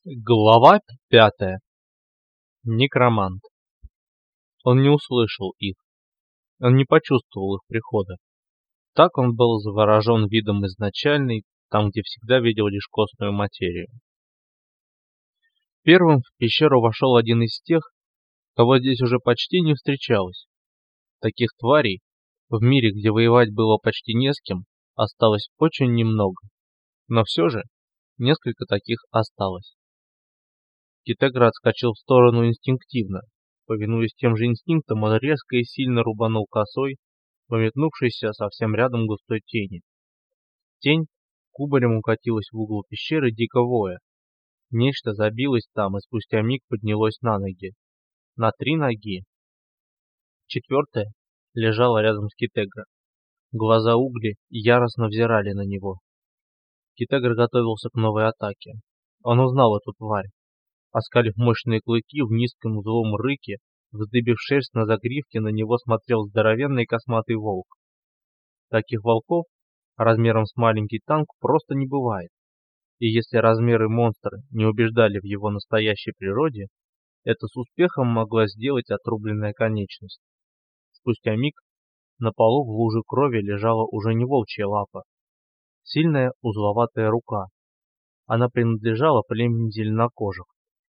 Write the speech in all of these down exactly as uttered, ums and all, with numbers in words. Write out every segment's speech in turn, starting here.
Глава пятая. Некромант. Он не услышал их, он не почувствовал их прихода. Так он был заворожен видом изначальной, там, где всегда видел лишь костную материю. Первым в пещеру вошел один из тех, кого здесь уже почти не встречалось. Таких тварей в мире, где воевать было почти не с кем, осталось очень немного. Но все же несколько таких осталось. Китегра отскочил в сторону инстинктивно. Повинуясь тем же инстинктам, он резко и сильно рубанул косой, пометнувшейся совсем рядом густой тени. Тень кубарем укатилась в угол пещеры, дико воя. Нечто забилось там и спустя миг поднялось на ноги. На три ноги. Четвертая лежала рядом с Китегра. Глаза угли яростно взирали на него. Китегра готовился к новой атаке. Он узнал эту тварь. Оскалив мощные клыки в низком злом рыке, вздыбив шерсть на загривке, на него смотрел здоровенный косматый волк. Таких волков размером с маленький танк просто не бывает. И если размеры монстра не убеждали в его настоящей природе, это с успехом могла сделать отрубленная конечность. Спустя миг на полу в луже крови лежала уже не волчья лапа, сильная узловатая рука. Она принадлежала племени зеленокожих.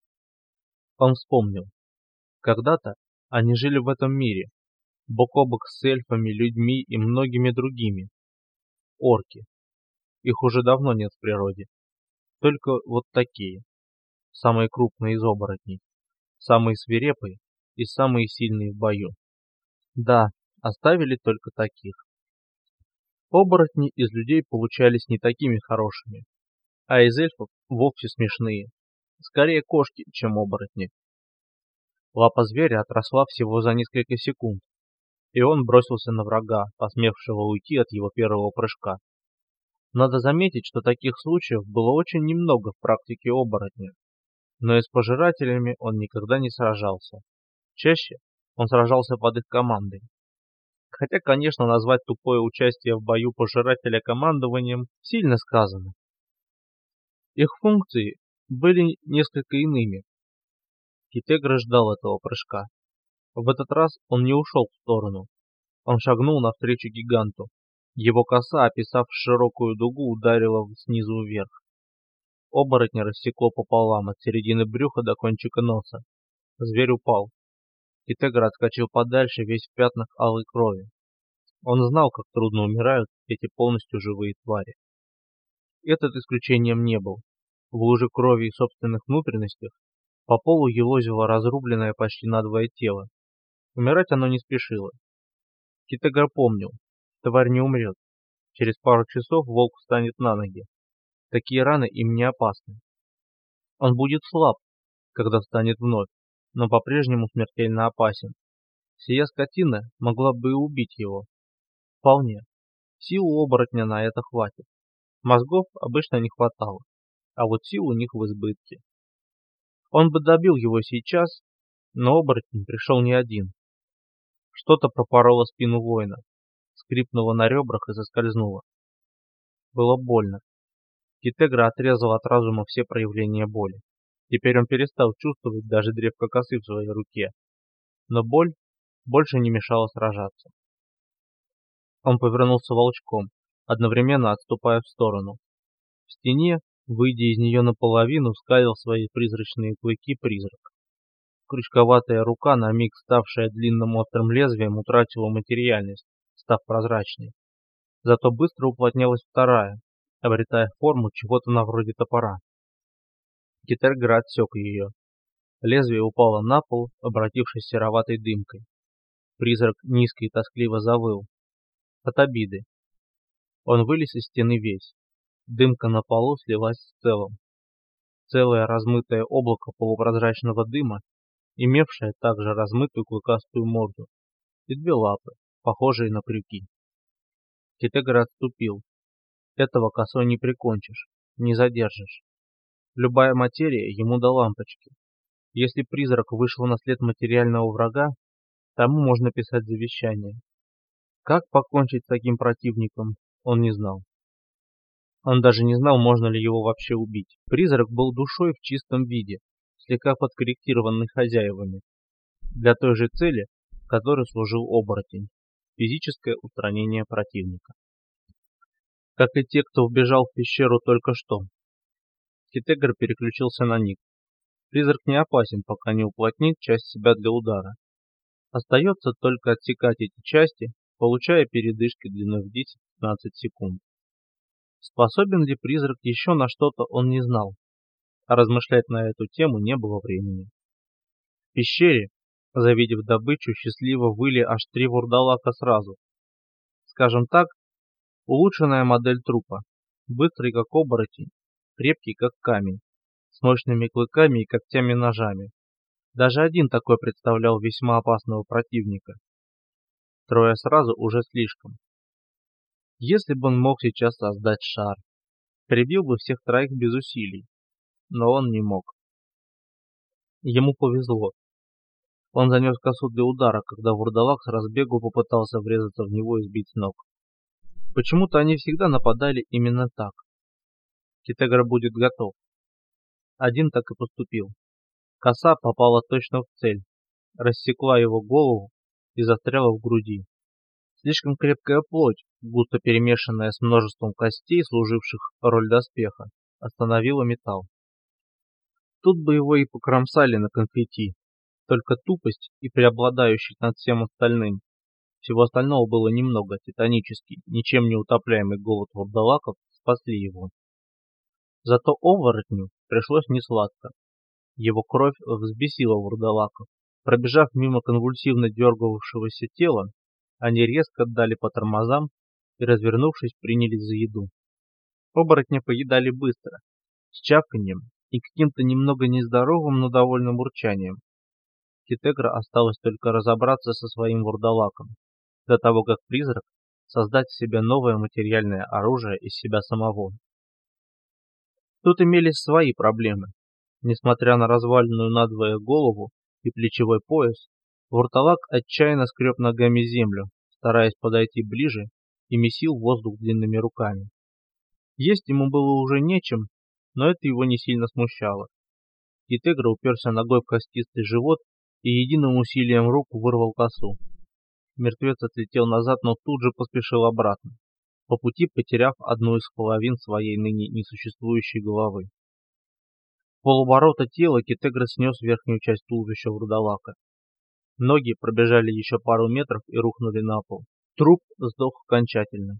Он вспомнил. Когда-то они жили в этом мире, бок о бок с эльфами, людьми и многими другими. Орки. Их уже давно нет в природе. Только вот такие. Самые крупные из оборотней. Самые свирепые и самые сильные в бою. Да, оставили только таких. Оборотни из людей получались не такими хорошими, а из эльфов вовсе смешные. Скорее кошки, чем оборотни. Лапа зверя отросла всего за несколько секунд, и он бросился на врага, посмевшего уйти от его первого прыжка. Надо заметить, что таких случаев было очень немного в практике оборотня, но и с пожирателями он никогда не сражался. Чаще он сражался под их командой. Хотя, конечно, назвать тупое участие в бою пожирателя командованием сильно сказано. Их функции были несколько иными. Китегра ждал этого прыжка. В этот раз он не ушел в сторону. Он шагнул навстречу гиганту. Его коса, описав широкую дугу, ударила снизу вверх. Оборотня рассекло пополам от середины брюха до кончика носа. Зверь упал. Китегра отскочил подальше, весь в пятнах алой крови. Он знал, как трудно умирают эти полностью живые твари. Этот исключением не был. В луже крови и собственных внутренностях по полу елозило разрубленное почти надвое тело. Умирать оно не спешило. Китегра помнил, тварь не умрет. Через пару часов волк встанет на ноги. Такие раны им не опасны. Он будет слаб, когда встанет вновь, но по-прежнему смертельно опасен. Сия скотина могла бы и убить его. Вполне. Сил у оборотня на это хватит. Мозгов обычно не хватало, а вот сил у них в избытке. Он бы добил его сейчас, но оборотень пришел не один. Что-то пропороло спину воина, скрипнуло на ребрах и соскользнуло. Было больно. Китегра отрезал от разума все проявления боли. Теперь он перестал чувствовать даже древко косы в своей руке. Но боль больше не мешала сражаться. Он повернулся волчком, одновременно отступая в сторону. В стене, выйдя из нее наполовину, скалил свои призрачные клыки призрак. Крючковатая рука, на миг ставшая длинным острым лезвием, утратила материальность, став прозрачной. Зато быстро уплотнялась вторая, обретая форму чего-то на вроде топора. Китегра отсек ее. Лезвие упало на пол, обратившись сероватой дымкой. Призрак низко и тоскливо завыл. От обиды. Он вылез из стены весь. Дымка на полу слилась с целым. Целое размытое облако полупрозрачного дыма, имевшее также размытую клыкастую морду и две лапы, похожие на крюки. Китегра отступил. Этого косой не прикончишь, не задержишь. Любая материя ему до лампочки. Если призрак вышел на след материального врага, тому можно писать завещание. Как покончить с таким противником, он не знал. Он даже не знал, можно ли его вообще убить. Призрак был душой в чистом виде, слегка подкорректированный хозяевами, для той же цели, которой служил оборотень – физическое устранение противника. Как и те, кто вбежал в пещеру только что. Китегр переключился на них. Призрак не опасен, пока не уплотнит часть себя для удара. Остается только отсекать эти части, получая передышки длиной в десять-пятнадцать секунд. Способен ли призрак еще на что-то, он не знал, а размышлять на эту тему не было времени. В пещере, завидев добычу, счастливо выли аж три вурдалака сразу. Скажем так, улучшенная модель трупа, быстрый как оборотень, крепкий как камень, с мощными клыками и когтями-ножами. Даже один такой представлял весьма опасного противника. Трое сразу уже слишком. Если бы он мог сейчас создать шар, прибил бы всех троих без усилий, но он не мог. Ему повезло. Он занес косу для удара, когда вурдалак с разбегу попытался врезаться в него и сбить с ног. Почему-то они всегда нападали именно так. Китегр будет готов. Один так и поступил. Коса попала точно в цель, рассекла его голову и застряла в груди. Слишком крепкая плоть, густо перемешанная с множеством костей, служивших роль доспеха, остановила металл. Тут бы его и покромсали на конфетти, только тупость и преобладающий над всем остальным. Всего остального было немного, титанический, ничем не утопляемый голод вурдалаков спасли его. Зато оборотню пришлось несладко. Его кровь взбесила вурдалаков. Пробежав мимо конвульсивно дергавшегося тела, они резко отдали по тормозам и, развернувшись, принялись за еду. Оборотня поедали быстро, с чавканьем и каким-то немного нездоровым, но довольным урчанием. Китегра осталось только разобраться со своим вурдалаком, до того как призрак создать в себе новое материальное оружие из себя самого. Тут имелись свои проблемы. Несмотря на разваленную надвое голову и плечевой пояс, вурдалак отчаянно скреб ногами землю, стараясь подойти ближе, и месил воздух длинными руками. Есть ему было уже нечем, но это его не сильно смущало. Китегра уперся ногой в костистый живот и единым усилием рук вырвал косу. Мертвец отлетел назад, но тут же поспешил обратно, по пути потеряв одну из половин своей ныне несуществующей головы. Полоборота тела Китегра снес верхнюю часть туловища вурдалака. Ноги пробежали еще пару метров и рухнули на пол. Труп сдох окончательно.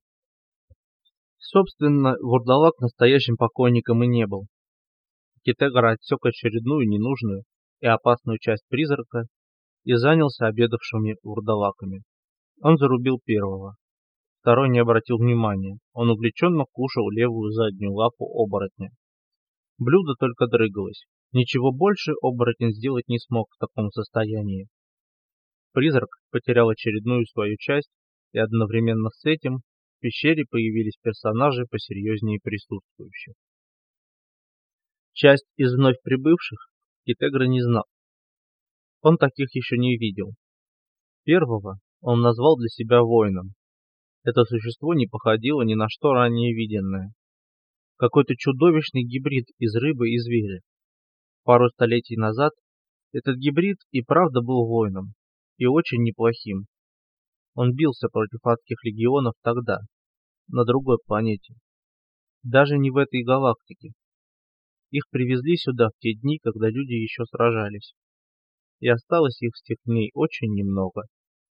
Собственно, вурдалак настоящим покойником и не был. Китегра отсек очередную ненужную и опасную часть призрака и занялся обедавшими вурдалаками. Он зарубил первого. Второй не обратил внимания. Он увлеченно кушал левую заднюю лапу оборотня. Блюдо только дрыгалось. Ничего больше оборотень сделать не смог в таком состоянии. Призрак потерял очередную свою часть, и одновременно с этим в пещере появились персонажи посерьезнее присутствующих. Часть из вновь прибывших Китегра не знал. Он таких еще не видел. Первого он назвал для себя воином. Это существо не походило ни на что ранее виденное. Какой-то чудовищный гибрид из рыбы и зверя. Пару столетий назад этот гибрид и правда был воином, и очень неплохим. Он бился против адских легионов тогда, на другой планете. Даже не в этой галактике. Их привезли сюда в те дни, когда люди еще сражались. И осталось их с тех дней очень немного.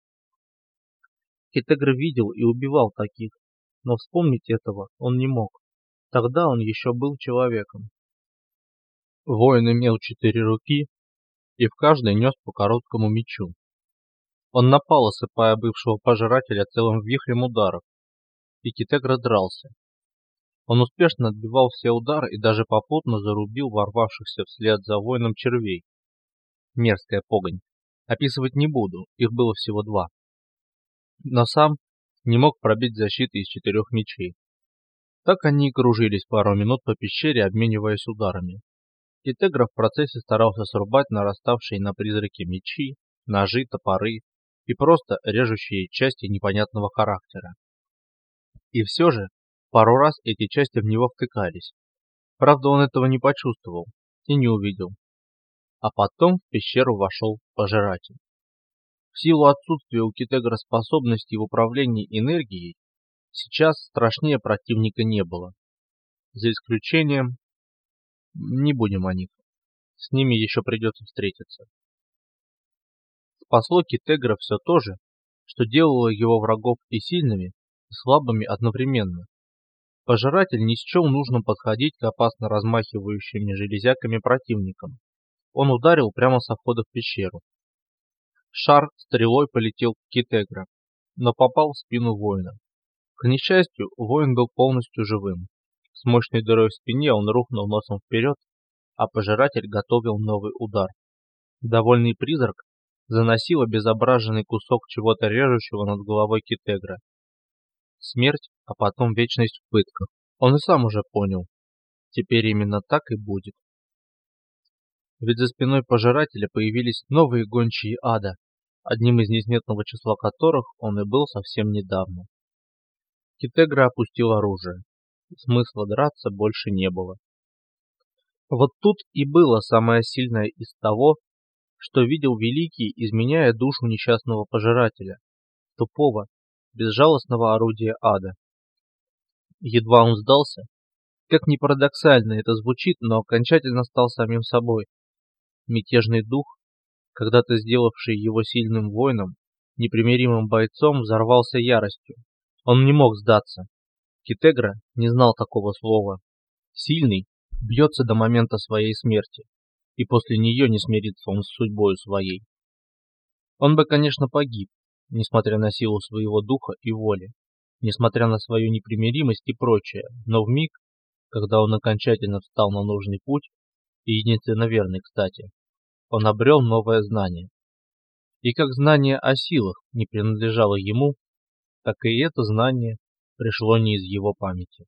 Китегра видел и убивал таких, но вспомнить этого он не мог. Тогда он еще был человеком. Воин имел четыре руки, и в каждой нес по короткому мечу. Он напал, осыпая бывшего пожирателя целым вихрем ударов, и Китегра дрался. Он успешно отбивал все удары и даже попутно зарубил ворвавшихся вслед за воином червей. Мерзкая погонь. Описывать не буду, их было всего два. Но сам не мог пробить защиты из четырех мечей. Так они и кружились пару минут по пещере, обмениваясь ударами. Китегра в процессе старался срубать нараставшие на призраке мечи, ножи, топоры и просто режущие части непонятного характера. И все же Пару раз эти части в него втыкались. Правда, он этого не почувствовал и не увидел. А потом в пещеру вошел пожиратель. В силу отсутствия у Китегра способностей в управлении энергией, сейчас страшнее противника не было. За исключением... Не будем о них. С ними еще придется встретиться. Спасло Китегра все то же, что делало его врагов и сильными, и слабыми одновременно. Пожиратель не счел нужным подходить к опасно размахивающими железяками противникам. Он ударил прямо со входа в пещеру. Шар стрелой полетел к Китегра, но попал в спину воина. К несчастью, воин был полностью живым. С мощной дырой в спине он рухнул носом вперед, а пожиратель готовил новый удар. Довольный призрак заносил обезображенный кусок чего-то режущего над головой Китегра. Смерть, а потом вечность в пытках. Он и сам уже понял. Теперь именно так и будет. Ведь за спиной пожирателя появились новые гончие ада, одним из несметного числа которых он и был совсем недавно. Китегра опустил оружие. Смысла драться больше не было. Вот тут и было самое сильное из того, что видел Великий, изменяя душу несчастного пожирателя, тупого, безжалостного орудия ада. Едва он сдался, как ни парадоксально это звучит, но окончательно стал самим собой. Мятежный дух, когда-то сделавший его сильным воином, непримиримым бойцом, взорвался яростью. Он не мог сдаться. Китегра не знал такого слова. Сильный бьется до момента своей смерти, и после нее не смирится он с судьбою своей. Он бы, конечно, погиб, несмотря на силу своего духа и воли, несмотря на свою непримиримость и прочее, но вмиг, когда он окончательно встал на нужный путь, и единственно верный, кстати, он обрел новое знание. И как знание о силах не принадлежало ему, так и это знание пришло не из его памяти.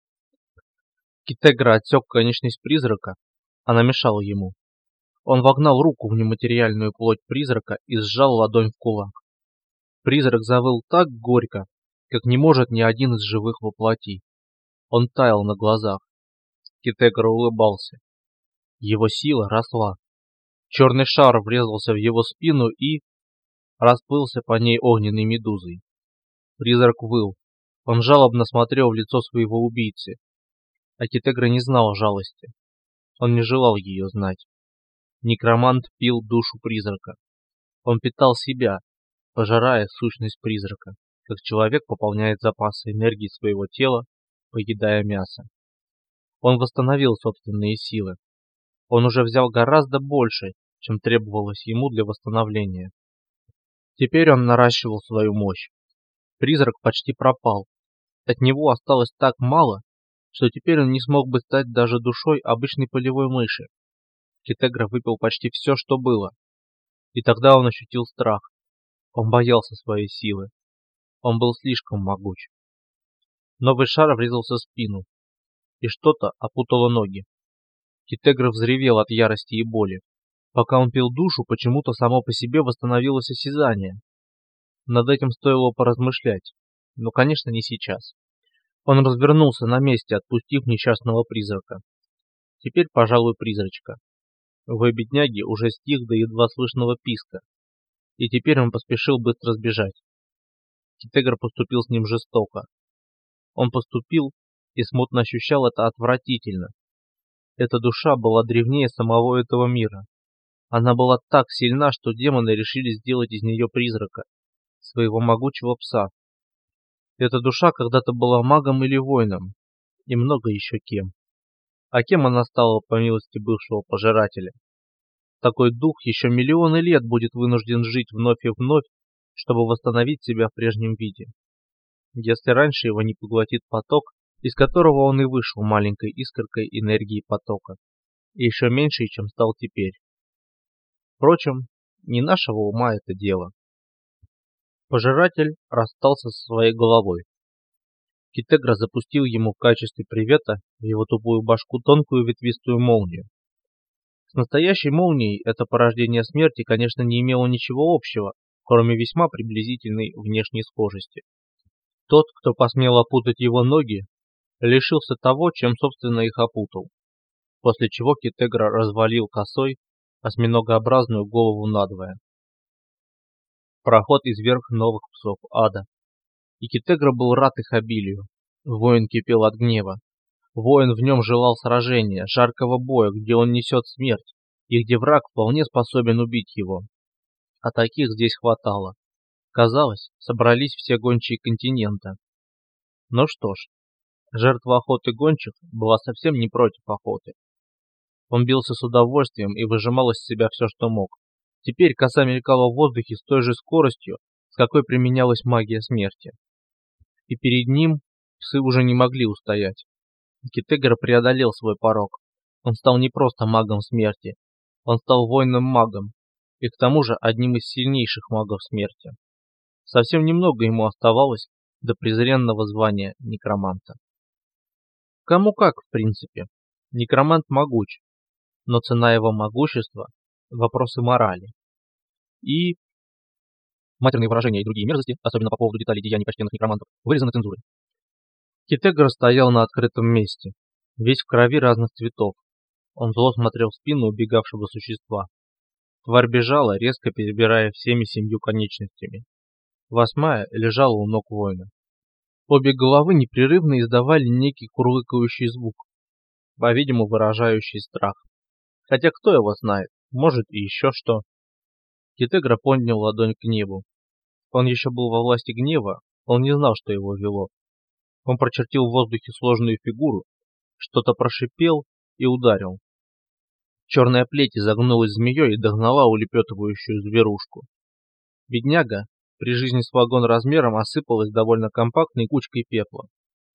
Китегра отсек конечность призрака, она мешала ему. Он вогнал руку в нематериальную плоть призрака и сжал ладонь в кулак. Призрак завыл так горько, как не может ни один из живых во плоти. Он таял на глазах. Китегра улыбался. Его сила росла. Черный шар врезался в его спину и расплылся по ней огненной медузой. Призрак выл. Он жалобно смотрел в лицо своего убийцы. А Китегра не знал жалости. Он не желал ее знать. Некромант пил душу призрака. Он питал себя, пожирая сущность призрака, как человек пополняет запасы энергии своего тела, поедая мясо. Он восстановил собственные силы. Он уже взял гораздо больше, чем требовалось ему для восстановления. Теперь он наращивал свою мощь. Призрак почти пропал. От него осталось так мало, что теперь он не смог бы стать даже душой обычной полевой мыши. Китегра выпил почти все, что было. И тогда он ощутил страх. Он боялся своей силы. Он был слишком могуч. Новый шар врезался в спину, и что-то опутало ноги. Китегра взревел от ярости и боли. Пока он пил душу, почему-то само по себе восстановилось осязание. Над этим стоило поразмышлять, но, конечно, не сейчас. Он развернулся на месте, отпустив несчастного призрака. Теперь, пожалуй, призрачка. Вой бедняги уже стих до едва слышного писка, и теперь он поспешил быстро сбежать. Китегра поступил с ним жестоко. Он поступил и смутно ощущал это отвратительно. Эта душа была древнее самого этого мира. Она была так сильна, что демоны решили сделать из нее призрака, своего могучего пса. Эта душа когда-то была магом или воином, и много еще кем. А кем она стала по милости бывшего пожирателя? Такой дух еще миллионы лет будет вынужден жить вновь и вновь, чтобы восстановить себя в прежнем виде. Если раньше его не поглотит поток, из которого он и вышел маленькой искоркой энергии потока, и еще меньше, чем стал теперь. Впрочем, не нашего ума это дело. Пожиратель расстался со своей головой. Китегра запустил ему в качестве привета в его тупую башку тонкую ветвистую молнию. С настоящей молнией это порождение смерти, конечно, не имело ничего общего, кроме весьма приблизительной внешней схожести. Тот, кто посмел опутать его ноги, лишился того, чем собственно их опутал, после чего Китегра развалил косой осьминогообразную голову надвое. Проход изверг новых псов ада, и Китегра был рад их обилию. Воин кипел от гнева. Воин в нем желал сражения, жаркого боя, где он несет смерть, и где враг вполне способен убить его. А таких здесь хватало. Казалось, собрались все гончие континента. Ну что ж, жертва охоты гончих была совсем не против охоты. Он бился с удовольствием и выжимал из себя все, что мог. Теперь коса мелькала в воздухе с той же скоростью, с какой применялась магия смерти. И перед ним псы уже не могли устоять. Китегра преодолел свой порог. Он стал не просто магом смерти, он стал воином-магом, и к тому же одним из сильнейших магов смерти. Совсем немного ему оставалось до презренного звания некроманта. Кому как, в принципе. Некромант могуч, но цена его могущества – вопросы морали. И матерные выражения и другие мерзости, особенно по поводу деталей деяний почтенных некромантов, вырезаны цензурой. Китегра стоял на открытом месте, весь в крови разных цветов. Он зло смотрел в спину убегавшего существа. Тварь бежала, резко перебирая всеми семью конечностями. Восьмая лежала у ног воина. Обе головы непрерывно издавали некий курлыкающий звук, по-видимому выражающий страх. Хотя кто его знает, может и еще что. Китегра поднял ладонь к небу. Он еще был во власти гнева, он не знал, что его вело. Он прочертил в воздухе сложную фигуру, что-то прошипел и ударил. Черная плеть изогнулась змеей и догнала улепетывающую зверушку. Бедняга при жизни с вагон размером осыпалась довольно компактной кучкой пепла.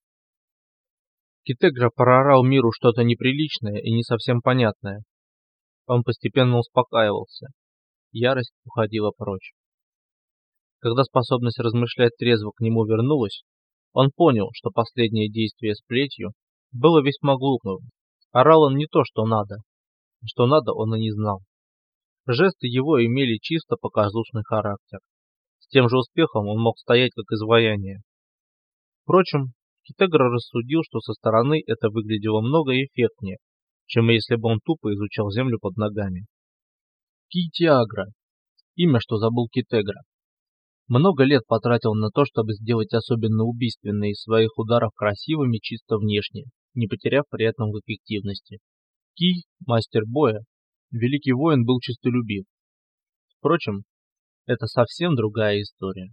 Китегра проорал миру что-то неприличное и не совсем понятное. Он постепенно успокаивался. Ярость уходила прочь. Когда способность размышлять трезво к нему вернулась, он понял, что последнее действие с плетью было весьма глупым. Орал он не то, что надо. Что надо, он и не знал. Жесты его имели чисто показушный характер. С тем же успехом он мог стоять как изваяние. Впрочем, Китегра рассудил, что со стороны это выглядело много эффектнее, чем если бы он тупо изучал землю под ногами. Ки-Тиагра. Имя, что забыл Китегра. Много лет потратил на то, чтобы сделать особенно убийственные из своих ударов красивыми чисто внешне, не потеряв при этом в эффективности. Ки, мастер боя, великий воин, был честолюбив. Впрочем, это совсем другая история.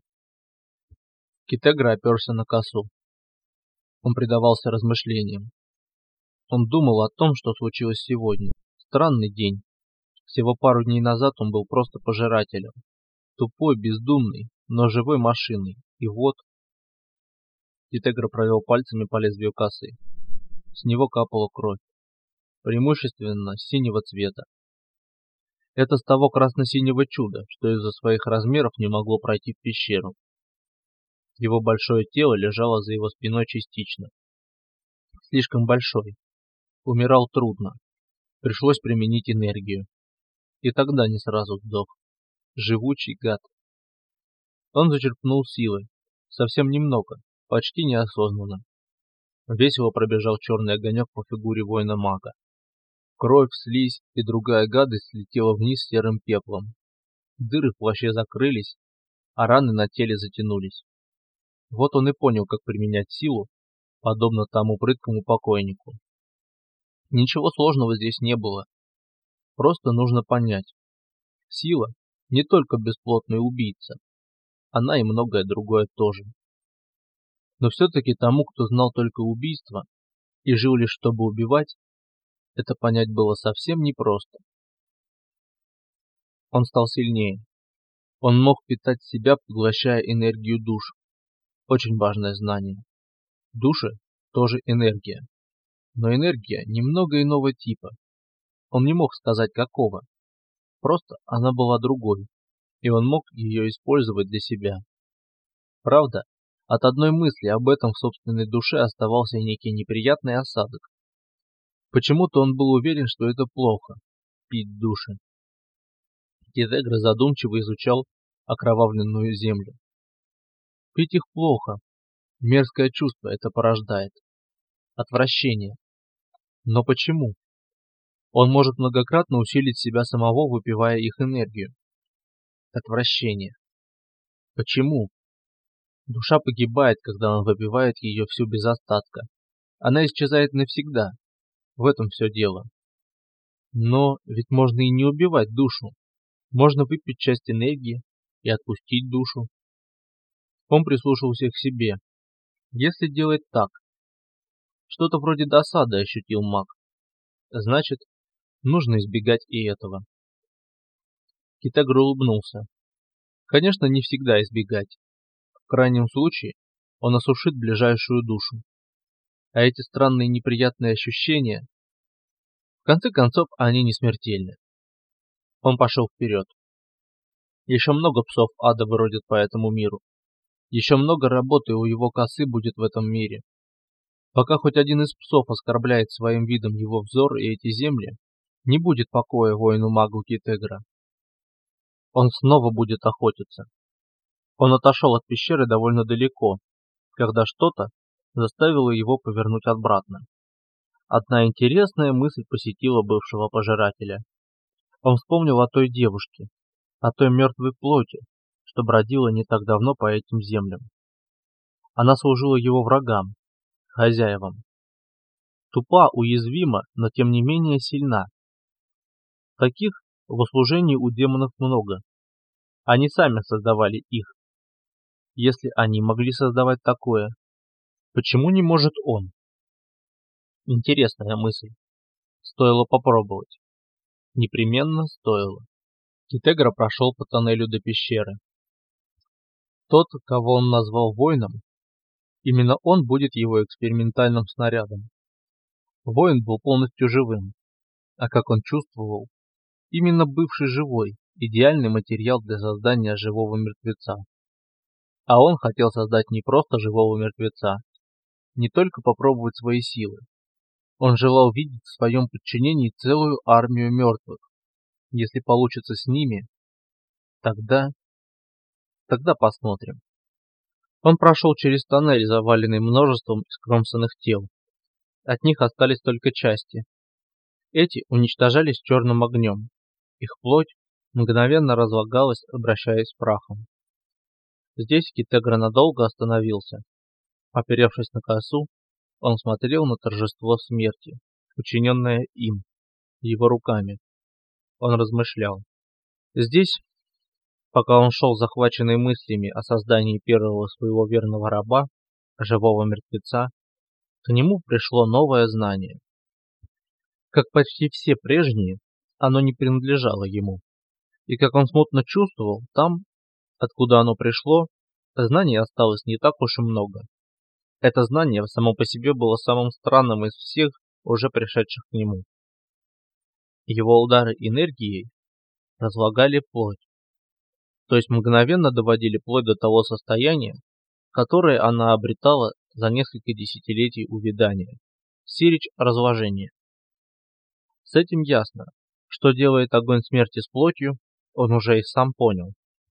Китегра оперся на косу. Он предавался размышлениям. Он думал о том, что случилось сегодня. Странный день. Всего пару дней назад он был просто пожирателем. Тупой, бездумный, но живой машиной. И вот... Китегра провел пальцами по лезвию косы. С него капала кровь. Преимущественно синего цвета. Это с того красно-синего чуда, что из-за своих размеров не могло пройти в пещеру. Его большое тело лежало за его спиной частично. Слишком большой. Умирал трудно. Пришлось применить энергию. И тогда не сразу сдох. Живучий гад. Он зачерпнул силы. Совсем немного, почти неосознанно. Весело пробежал черный огонек по фигуре воина-мага. Кровь, слизь и другая гадость слетела вниз серым пеплом. Дыры в плаще закрылись, а раны на теле затянулись. Вот он и понял, как применять силу, подобно тому прыткому покойнику. Ничего сложного здесь не было. Просто нужно понять. Сила не только бесплотный убийца. Она и многое другое тоже. Но все-таки тому, кто знал только убийство и жил лишь чтобы убивать, это понять было совсем непросто. Он стал сильнее. Он мог питать себя, поглощая энергию душ. Очень важное знание. Души тоже энергия. Но энергия немного иного типа. Он не мог сказать какого. Просто она была другой, и он мог ее использовать для себя. Правда, от одной мысли об этом в собственной душе оставался некий неприятный осадок. Почему-то он был уверен, что это плохо – пить души. Китегра задумчиво изучал окровавленную землю. Пить их плохо. Мерзкое чувство это порождает. Отвращение. Но почему? Он может многократно усилить себя самого, выпивая их энергию. Отвращение. Почему? Душа погибает, когда он выпивает ее всю без остатка. Она исчезает навсегда. В этом все дело. Но ведь можно и не убивать душу. Можно выпить часть энергии и отпустить душу. Он прислушался к себе. Если делать так, что-то вроде досады ощутил маг. Значит, нужно избегать и этого. Китагр улыбнулся. Конечно, не всегда избегать. В крайнем случае, он осушит ближайшую душу. А эти странные неприятные ощущения, в конце концов, они не смертельны. Он пошел вперед. Еще много псов ада бродят по этому миру. Еще много работы у его косы будет в этом мире. Пока хоть один из псов оскорбляет своим видом его взор и эти земли, не будет покоя воину-магу Китегра. Он снова будет охотиться. Он отошел от пещеры довольно далеко, когда что-то заставило его повернуть обратно. Одна интересная мысль посетила бывшего пожирателя. Он вспомнил о той девушке, о той мертвой плоти, что бродила не так давно по этим землям. Она служила его врагам, хозяевам. Тупа, уязвима, но тем не менее сильна. Таких в услужении у демонов много. Они сами создавали их. Если они могли создавать такое, почему не может он? Интересная мысль. Стоило попробовать. Непременно стоило. Китегра прошел по тоннелю до пещеры. Тот, кого он назвал воином, именно он будет его экспериментальным снарядом. Воин был полностью живым, а как он чувствовал, именно бывший живой – идеальный материал для создания живого мертвеца. А он хотел создать не просто живого мертвеца, не только попробовать свои силы. Он желал видеть в своем подчинении целую армию мертвых. Если получится с ними, тогда... Тогда посмотрим. Он прошел через тоннель, заваленный множеством искромсанных тел. От них остались только части. Эти уничтожались черным огнем. Их плоть мгновенно разлагалась, обращаясь прахом. Здесь Китегра надолго остановился. Оперевшись на косу, он смотрел на торжество смерти, учиненное им, его руками. Он размышлял. Здесь, пока он шел захваченный мыслями о создании первого своего верного раба, живого мертвеца, к нему пришло новое знание. Как почти все прежние, оно не принадлежало ему. И как он смутно чувствовал, там, откуда оно пришло, знаний осталось не так уж и много. Это знание само по себе было самым странным из всех, уже пришедших к нему. Его удары энергией разлагали плоть, то есть мгновенно доводили плоть до того состояния, которое она обретала за несколько десятилетий увядания. Сирич разложения. С этим ясно, что делает огонь смерти с плотью, он уже и сам понял.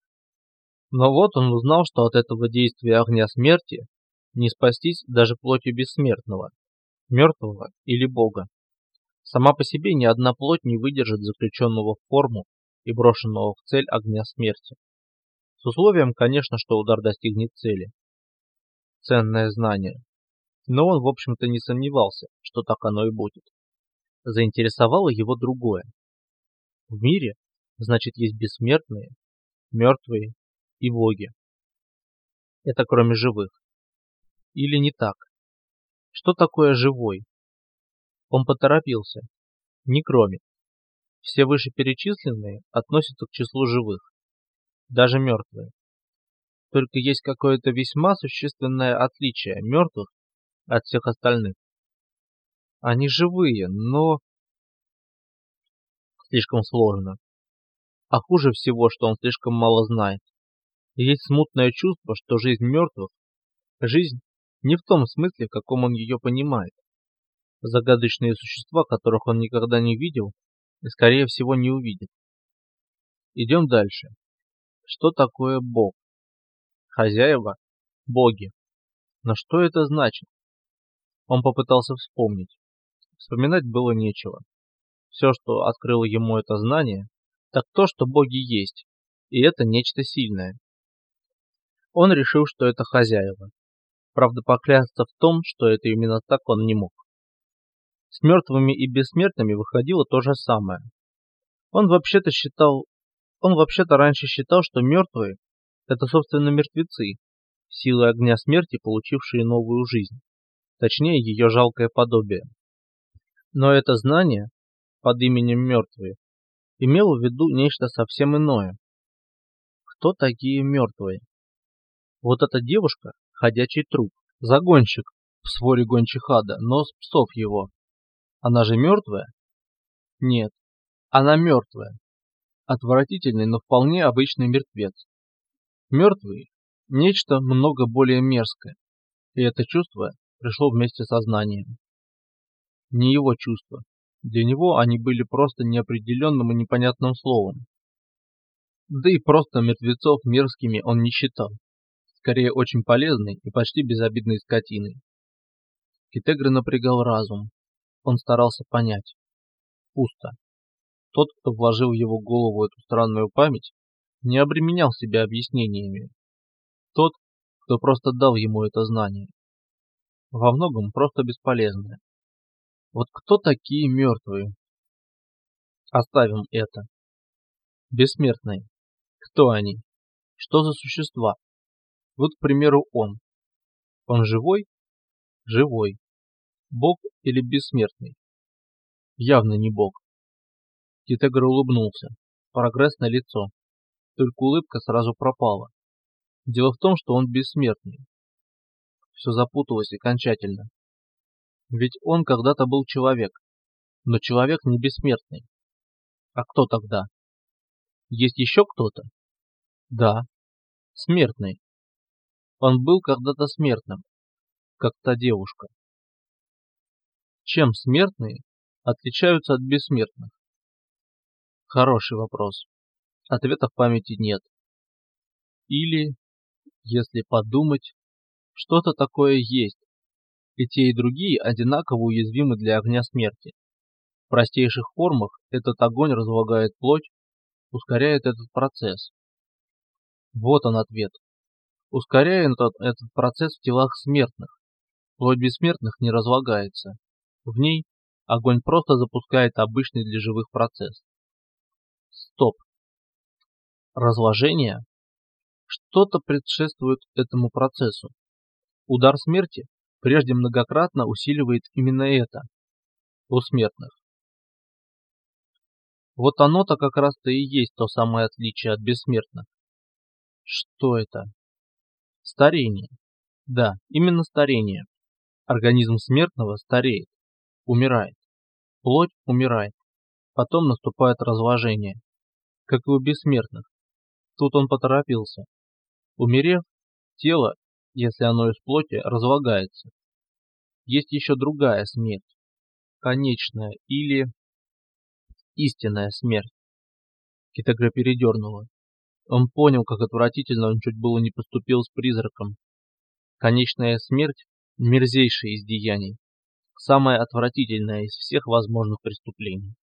Но вот он узнал, что от этого действия огня смерти не спастись даже плотью бессмертного, мертвого или бога. Сама по себе ни одна плоть не выдержит заключенного в форму и брошенного в цель огня смерти. С условием, конечно, что удар достигнет цели. Ценное знание. Но он, в общем-то, не сомневался, что так оно и будет. Заинтересовало его другое. В мире, значит, есть бессмертные, мертвые и боги. Это кроме живых. Или не так? Что такое живой? Он поторопился. Не кроме. Все вышеперечисленные относятся к числу живых. Даже мертвые. Только есть какое-то весьма существенное отличие мертвых от всех остальных. Они живые, но... Слишком сложно. А хуже всего, что он слишком мало знает. Есть смутное чувство, что жизнь мертвых – жизнь не в том смысле, в каком он ее понимает. Загадочные существа, которых он никогда не видел и, скорее всего, не увидит. Идем дальше. Что такое Бог? Хозяева – боги. Но что это значит? Он попытался вспомнить. Вспоминать было нечего. Все, что открыло ему это знание, так то, что боги есть, и это нечто сильное. Он решил, что это хозяева. Правда, поклясться в том, что это именно так, он не мог. С мертвыми и бессмертными выходило то же самое. Он вообще-то считал, он вообще-то раньше считал, что мертвые – это, собственно, мертвецы, силой огня смерти, получившие новую жизнь, точнее, ее жалкое подобие. Но это знание под именем мертвые имело в виду нечто совсем иное. Кто такие мертвые? Вот эта девушка – ходячий труп, загонщик в своре гончих ада, но с псов его. Она же мертвая? Нет, она мертвая. Отвратительный, но вполне обычный мертвец. Мертвые – нечто много более мерзкое, и это чувство пришло вместе со знанием. Не его чувства. Для него они были просто неопределенным и непонятным словом. Да и просто мертвецов мерзкими он не считал. Скорее, очень полезной и почти безобидной скотиной. Китегра напрягал разум. Он старался понять. Пусто. Тот, кто вложил в его голову эту странную память, не обременял себя объяснениями. Тот, кто просто дал ему это знание. Во многом просто бесполезное. Вот кто такие мертвые? Оставим это. Бессмертные. Кто они? Что за существа? Вот, к примеру, он. Он живой? Живой. Бог или бессмертный? Явно не бог. Китегра улыбнулся. Прогресс на лицо. Только улыбка сразу пропала. Дело в том, что он бессмертный. Все запуталось окончательно. Ведь он когда-то был человек. Но человек не бессмертный. А кто тогда? Есть еще кто-то? Да. Смертный. Он был когда-то смертным. Как та девушка. Чем смертные отличаются от бессмертных? Хороший вопрос. Ответа в памяти нет. Или, если подумать, что-то такое есть. И те, и другие одинаково уязвимы для огня смерти. В простейших формах этот огонь разлагает плоть, ускоряет этот процесс. Вот он ответ. Ускоряет этот, этот процесс в телах смертных. Плоть бессмертных не разлагается. В ней огонь просто запускает обычный для живых процесс. Стоп. Разложение? Что-то предшествует этому процессу. Удар смерти прежде многократно усиливает именно это у смертных. Вот оно-то как раз-то и есть то самое отличие от бессмертных. Что это? Старение. Да, именно старение. Организм смертного стареет, умирает. Плоть умирает. Потом наступает разложение. Как и у бессмертных. Тут он поторопился. Умерев, тело, если оно из плоти, разлагается. Есть еще другая смерть. Конечная или истинная смерть. Китегра передернула. Он понял, как отвратительно он чуть было не поступил с призраком. Конечная смерть – мерзейшее из деяний. Самое отвратительное из всех возможных преступлений.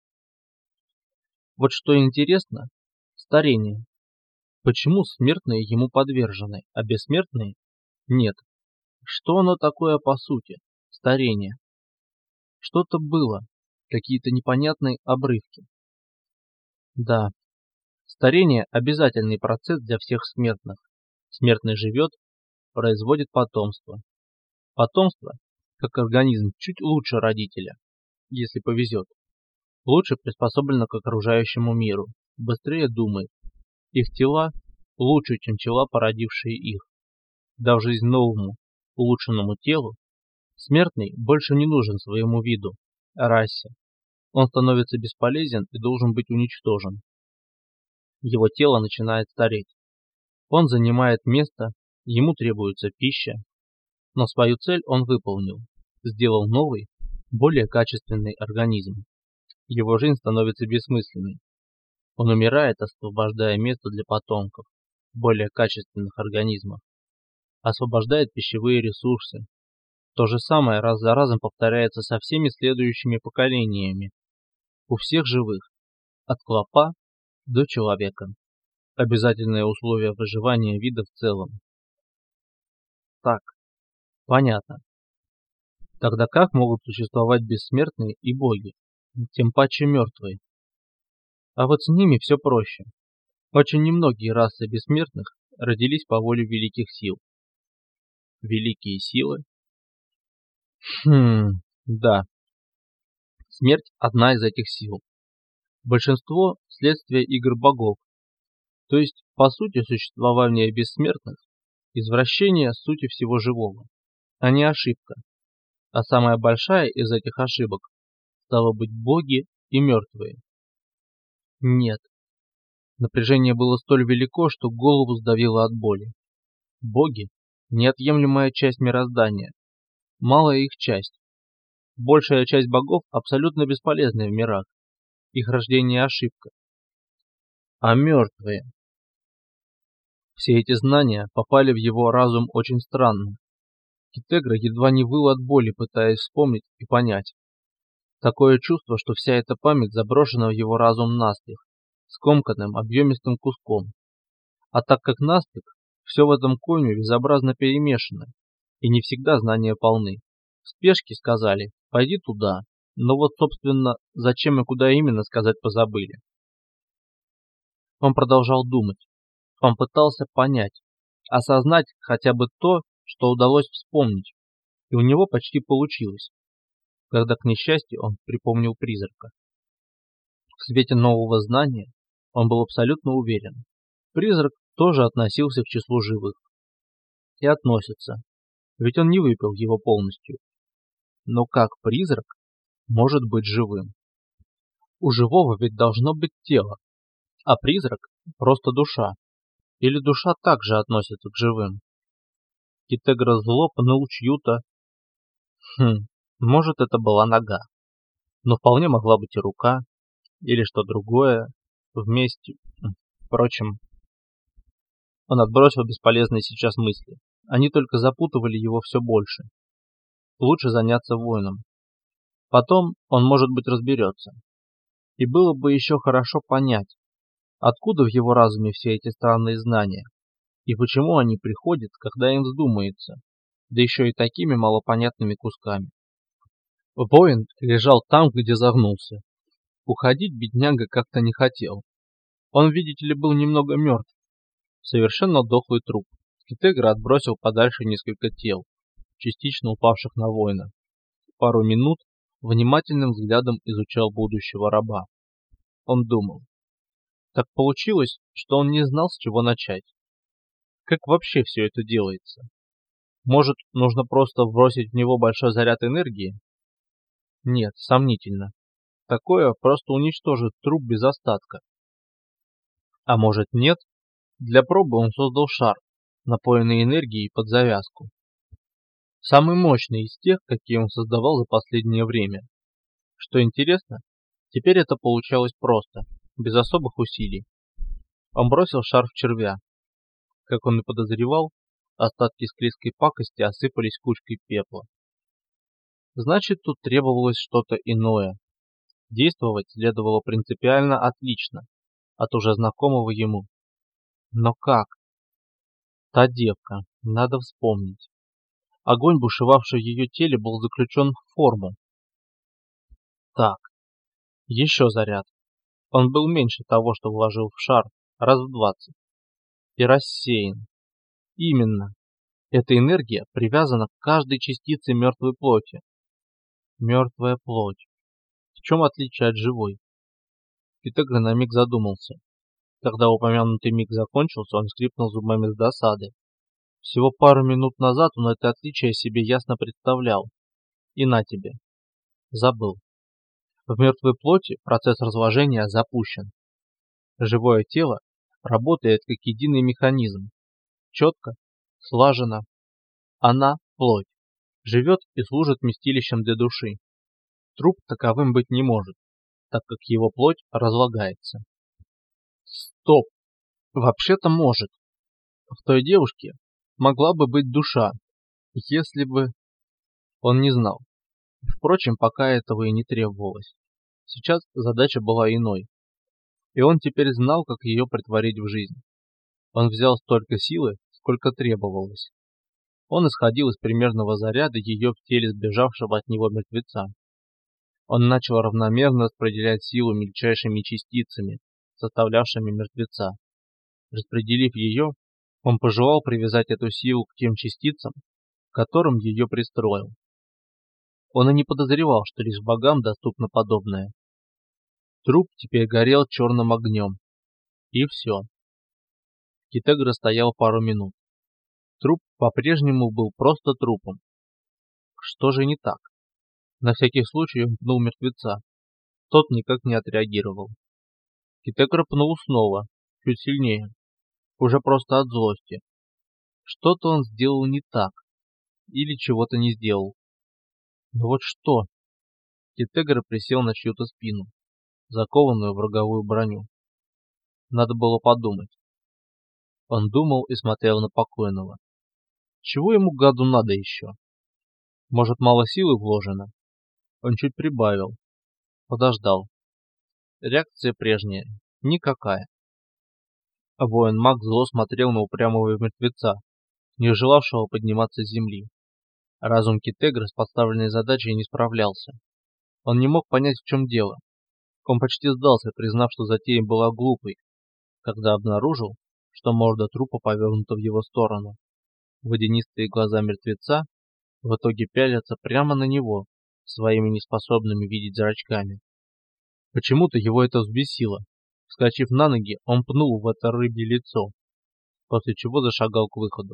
Вот что интересно – старение. Почему смертные ему подвержены, а бессмертные – нет? Что оно такое по сути? Старение. Что-то было, какие-то непонятные обрывки. Да, старение – обязательный процесс для всех смертных. Смертный живет, производит потомство. Потомство, как организм, чуть лучше родителя, если повезет. Лучше приспособлено к окружающему миру, быстрее думает. Их тела лучше, чем тела, породившие их. Дав жизнь новому, улучшенному телу, смертный больше не нужен своему виду, расе. Он становится бесполезен и должен быть уничтожен. Его тело начинает стареть. Он занимает место, ему требуется пища. Но свою цель он выполнил, сделал новый, более качественный организм. Его жизнь становится бессмысленной. Он умирает, освобождая место для потомков, более качественных организмов. Освобождает пищевые ресурсы. То же самое раз за разом повторяется со всеми следующими поколениями. У всех живых, от клопа до человека. Обязательное условие выживания вида в целом. Так, понятно. Тогда как могут существовать бессмертные и боги, тем паче мертвые? А вот с ними все проще. Очень немногие расы бессмертных родились по воле великих сил. Великие силы? Хм, да. Смерть – одна из этих сил. Большинство – следствие игр богов. То есть, по сути, существование бессмертных – извращение сути всего живого, а не ошибка. А самая большая из этих ошибок – стало быть боги и мертвые. Нет. Напряжение было столь велико, что голову сдавило от боли. Боги – неотъемлемая часть мироздания, малая их часть. Большая часть богов абсолютно бесполезны в мирах. Их рождение – ошибка. А мертвые? Все эти знания попали в его разум очень странно. Китегра едва не выл от боли, пытаясь вспомнить и понять. Такое чувство, что вся эта память заброшена в его разум наспех, скомканным, объемистым куском. А так как наспех, все в этом койме безобразно перемешано, и не всегда знания полны. В спешке сказали «пойди туда», но вот, собственно, зачем и куда именно сказать позабыли. Он продолжал думать. Он пытался понять, осознать хотя бы то, что удалось вспомнить, и у него почти получилось, когда, к несчастью, он припомнил призрака. В свете нового знания он был абсолютно уверен. Призрак тоже относился к числу живых. И относится, ведь он не выпил его полностью. Но как призрак может быть живым? У живого ведь должно быть тело, а призрак – просто душа. Или душа также относится к живым? Китегра зло пнул чью-то... Хм, может, это была нога. Но вполне могла быть и рука, или что другое, вместе. Впрочем, он отбросил бесполезные сейчас мысли. Они только запутывали его все больше. Лучше заняться воином. Потом он, может быть, разберется. И было бы еще хорошо понять, откуда в его разуме все эти странные знания, и почему они приходят, когда им вздумается, да еще и такими малопонятными кусками. Воин лежал там, где загнулся. Уходить бедняга как-то не хотел. Он, видите ли, был немного мертв. Совершенно дохлый труп. Китегра отбросил подальше несколько тел, частично упавших на воина. Пару минут внимательным взглядом изучал будущего раба. Он думал. Так получилось, что он не знал, с чего начать. Как вообще все это делается? Может, нужно просто вбросить в него большой заряд энергии? Нет, сомнительно. Такое просто уничтожит труп без остатка. А может нет? Для пробы он создал шар, напоенный энергией под завязку. Самый мощный из тех, какие он создавал за последнее время. Что интересно, теперь это получалось просто, без особых усилий. Он бросил шар в червя. Как он и подозревал, остатки склизкой пакости осыпались кучкой пепла. Значит, тут требовалось что-то иное. Действовать следовало принципиально отлично от уже знакомого ему. Но как? Та девка, надо вспомнить. Огонь, бушевавший в ее теле, был заключен в форму. Так, еще заряд. Он был меньше того, что вложил в шар, раз в двадцать. И рассеян. Именно. Эта энергия привязана к каждой частице мертвой плоти. Мертвая плоть. В чем отличие от живой? Китегра на миг задумался. Когда упомянутый миг закончился, он скрипнул зубами с досады. Всего пару минут назад он это отличие себе ясно представлял. И на тебе. Забыл. В мертвой плоти процесс разложения запущен. Живое тело работает как единый механизм. Четко, слаженно. Она, плоть, живет и служит вместилищем для души. Труп таковым быть не может, так как его плоть разлагается. Стоп! Вообще-то может. В той девушке могла бы быть душа, если бы... Он не знал. Впрочем, пока этого и не требовалось. Сейчас задача была иной. И он теперь знал, как ее претворить в жизнь. Он взял столько силы, сколько требовалось. Он исходил из примерного заряда ее в теле сбежавшего от него мертвеца. Он начал равномерно распределять силу мельчайшими частицами, составлявшими мертвеца. Распределив ее, он пожелал привязать эту силу к тем частицам, к которым ее пристроил. Он и не подозревал, что лишь богам доступно подобное. Труп теперь горел черным огнем. И все. Китегра стоял пару минут. Труп по-прежнему был просто трупом. Что же не так? На всякий случай он пнул мертвеца. Тот никак не отреагировал. Китегра пнул снова, чуть сильнее. Уже просто от злости. Что-то он сделал не так. Или чего-то не сделал. Но вот что? Китегра присел на чью-то спину, закованную в роговую броню. Надо было подумать. Он думал и смотрел на покойного. Чего ему, гаду, надо еще? Может, мало силы вложено? Он чуть прибавил. Подождал. Реакция прежняя. Никакая. А воин-маг зло смотрел на упрямого мертвеца, не желавшего подниматься с земли. Разум Китегры с поставленной задачей не справлялся. Он не мог понять, в чем дело. Он почти сдался, признав, что затея была глупой, когда обнаружил, что морда трупа повернута в его сторону. Водянистые глаза мертвеца в итоге пялятся прямо на него, своими неспособными видеть зрачками. Почему-то его это взбесило. Вскочив на ноги, он пнул в это рыбье лицо, после чего зашагал к выходу.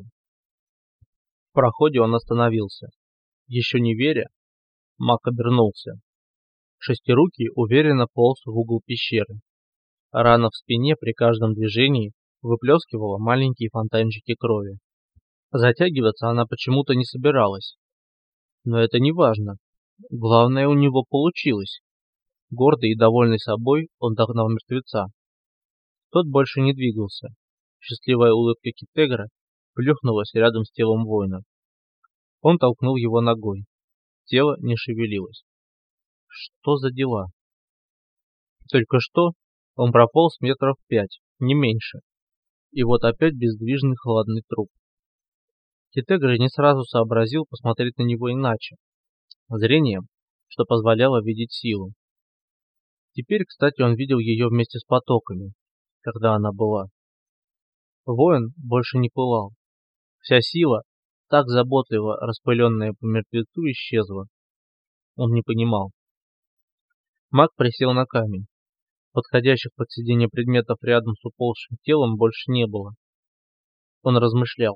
В проходе он остановился. Еще не веря, маг обернулся. Шестирукий уверенно полз в угол пещеры. Рана в спине при каждом движении выплескивала маленькие фонтанчики крови. Затягиваться она почему-то не собиралась. Но это не важно. Главное, у него получилось. Гордый и довольный собой, он догнал мертвеца. Тот больше не двигался. Счастливая улыбка Китегра плюхнулась рядом с телом воина. Он толкнул его ногой. Тело не шевелилось. Что за дела? Только что он прополз метров пять, не меньше. И вот опять бездвижный холодный труп. Китегра не сразу сообразил посмотреть на него иначе. Зрением, что позволяло видеть силу. Теперь, кстати, он видел ее вместе с потоками, когда она была. Воин больше не пылал. Вся сила, так заботливо распыленная по мертвецу, исчезла. Он не понимал. Маг присел на камень. Подходящих под сиденье предметов рядом с уползшим телом больше не было. Он размышлял.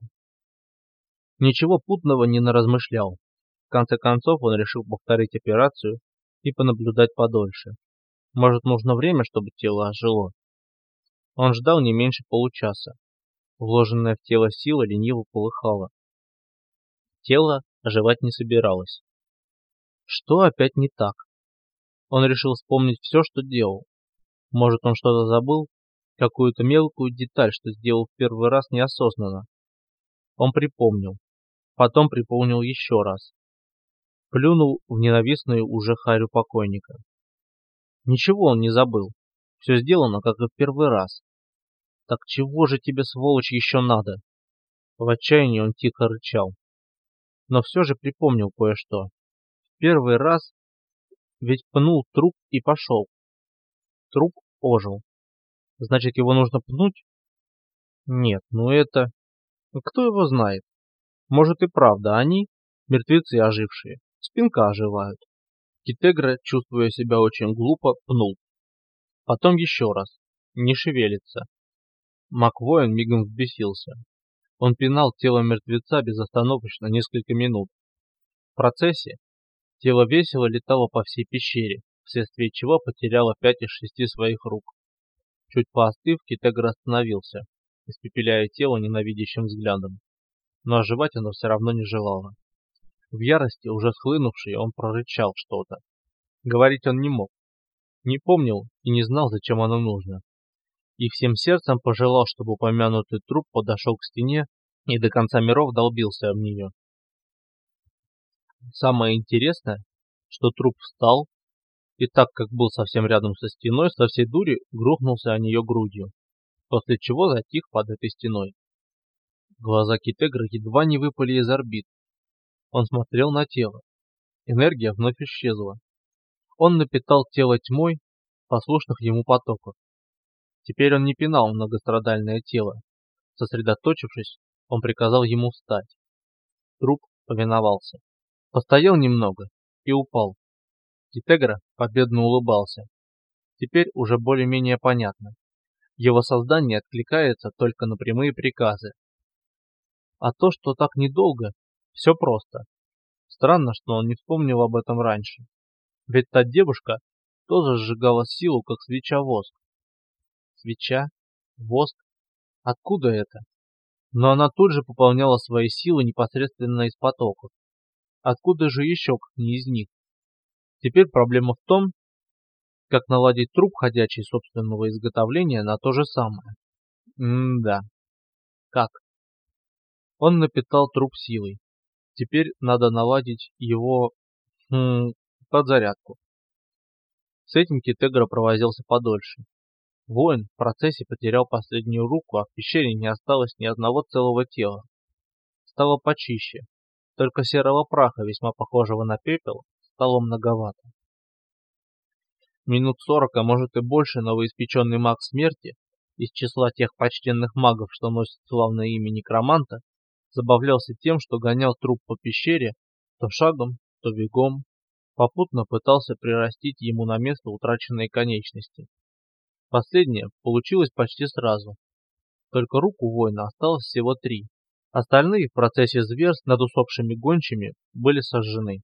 Ничего путного не наразмышлял. В конце концов он решил повторить операцию и понаблюдать подольше. Может, нужно время, чтобы тело ожило? Он ждал не меньше получаса. Вложенная в тело сила лениво полыхала. Тело оживать не собиралось. Что опять не так? Он решил вспомнить все, что делал. Может, он что-то забыл? Какую-то мелкую деталь, что сделал в первый раз неосознанно. Он припомнил. Потом припомнил еще раз. Плюнул в ненавистную уже харю покойника. Ничего он не забыл. Все сделано, как и в первый раз. Так чего же тебе, сволочь, еще надо? В отчаянии он тихо рычал. Но все же припомнил кое-что. В первый раз ведь пнул труп и пошел. Труп ожил. Значит, его нужно пнуть? Нет, ну это... Кто его знает? Может и правда, они, мертвецы ожившие, спинка оживают. Китегра, чувствуя себя очень глупо, пнул. Потом еще раз. Не шевелится. Маг-воин мигом взбесился. Он пинал тело мертвеца безостановочно несколько минут. В процессе тело весело летало по всей пещере, вследствие чего потеряло пять из шести своих рук. Чуть поостыв, Китегра остановился, испепеляя тело ненавидящим взглядом. Но оживать оно все равно не желало. В ярости, уже схлынувшей, он прорычал что-то. Говорить он не мог. Не помнил и не знал, зачем оно нужно. И всем сердцем пожелал, чтобы упомянутый труп подошел к стене и до конца миров долбился об нее. Самое интересное, что труп встал и так как был совсем рядом со стеной, со всей дури грохнулся о нее грудью, после чего затих под этой стеной. Глаза Китегра едва не выпали из орбит. Он смотрел на тело. Энергия вновь исчезла. Он напитал тело тьмой послушных ему потоков. Теперь он не пинал многострадальное тело. Сосредоточившись, он приказал ему встать. Труп повиновался. Постоял немного и упал. Китегра победно улыбался. Теперь уже более-менее понятно. Его создание откликается только на прямые приказы. А то, что так недолго, все просто. Странно, что он не вспомнил об этом раньше. Ведь та девушка тоже сжигала силу, как свеча воск. Свеча? Воск? Откуда это? Но она тут же пополняла свои силы непосредственно из потоков. Откуда же еще, как не из них? Теперь проблема в том, как наладить труп ходячий собственного изготовления на то же самое. М-да. Как? Он напитал труп силой. Теперь надо наладить его хм, подзарядку. С этим Китегра провозился подольше. Воин в процессе потерял последнюю руку, а в пещере не осталось ни одного целого тела. Стало почище. Только серого праха, весьма похожего на пепел, стало многовато. Минут сорок, а может и больше, новоиспеченный маг смерти, из числа тех почтенных магов, что носят славное имя некроманта, забавлялся тем, что гонял труп по пещере, то шагом, то бегом, попутно пытался прирастить ему на место утраченные конечности. Последнее получилось почти сразу. Только рук у воина осталось всего три. Остальные в процессе зверств над усопшими гончими были сожжены.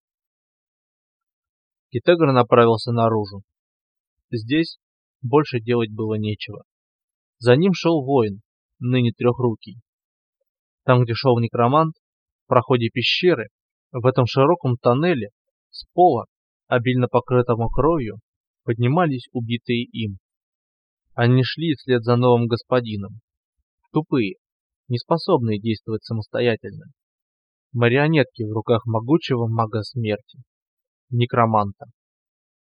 Китегра направился наружу. Здесь больше делать было нечего. За ним шел воин, ныне трехрукий. Там, где шел некромант, в проходе пещеры, в этом широком тоннеле, с пола, обильно покрытому кровью, поднимались убитые им. Они шли вслед за новым господином. Тупые, неспособные действовать самостоятельно. Марионетки в руках могучего мага смерти, некроманта.